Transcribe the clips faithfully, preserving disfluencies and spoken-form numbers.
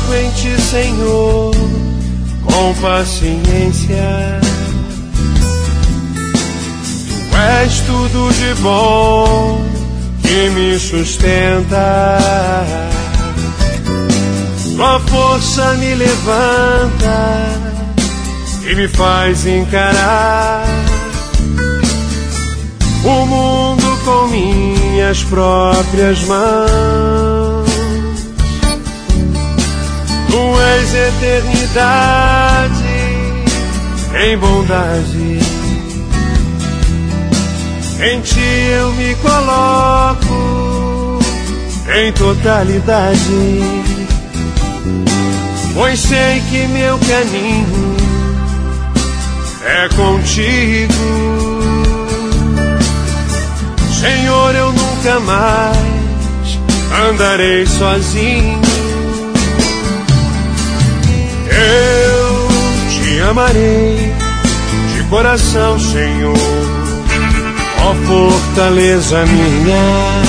aguardo em ti, Senhor, com paciência. Tu és tudo de bom que me sustenta. Tua força me levanta e me faz encarar o mundo com minhas próprias mãos. Tu és eternidade em bondade. Em ti eu me coloco em totalidade, pois sei que meu caminho é contigo. Senhor, eu nunca mais andarei sozinho. Eu te amarei de coração, Senhor, ó fortaleza minha,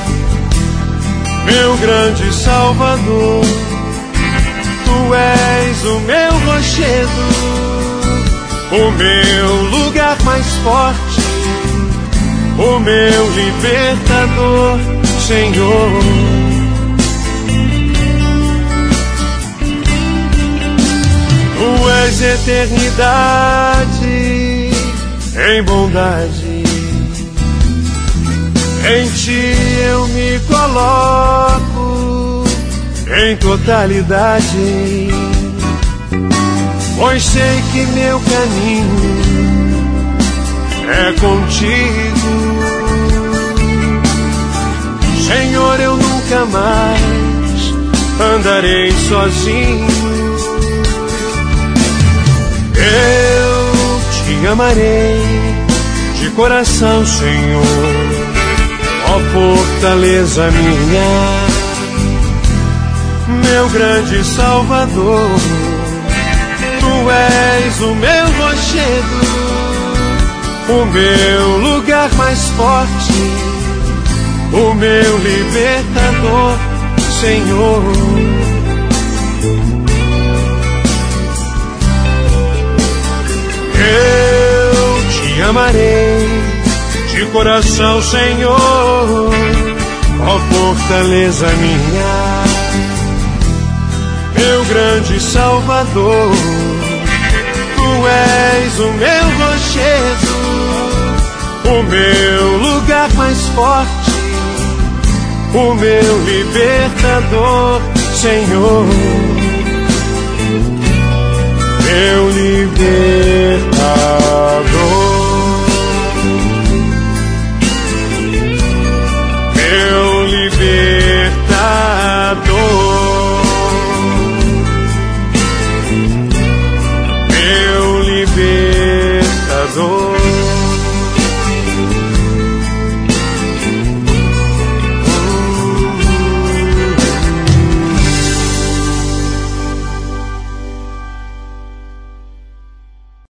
meu grande Salvador. Tu és o meu rochedo, o meu lugar mais forte, o meu libertador, Senhor. Tu és eternidade em bondade. Em ti eu me coloco em totalidade, pois sei que meu caminho é contigo. Senhor, eu nunca mais andarei sozinho. Eu te amarei de coração, Senhor, ó fortaleza minha, meu grande Salvador. Tu és o meu rochedo, o meu lugar mais forte, o meu libertador, Senhor. Eu te amarei de coração, Senhor, ó fortaleza minha, meu grande Salvador. Tu és o meu rochedo, o meu lugar mais forte, o meu libertador, Senhor, meu libertador.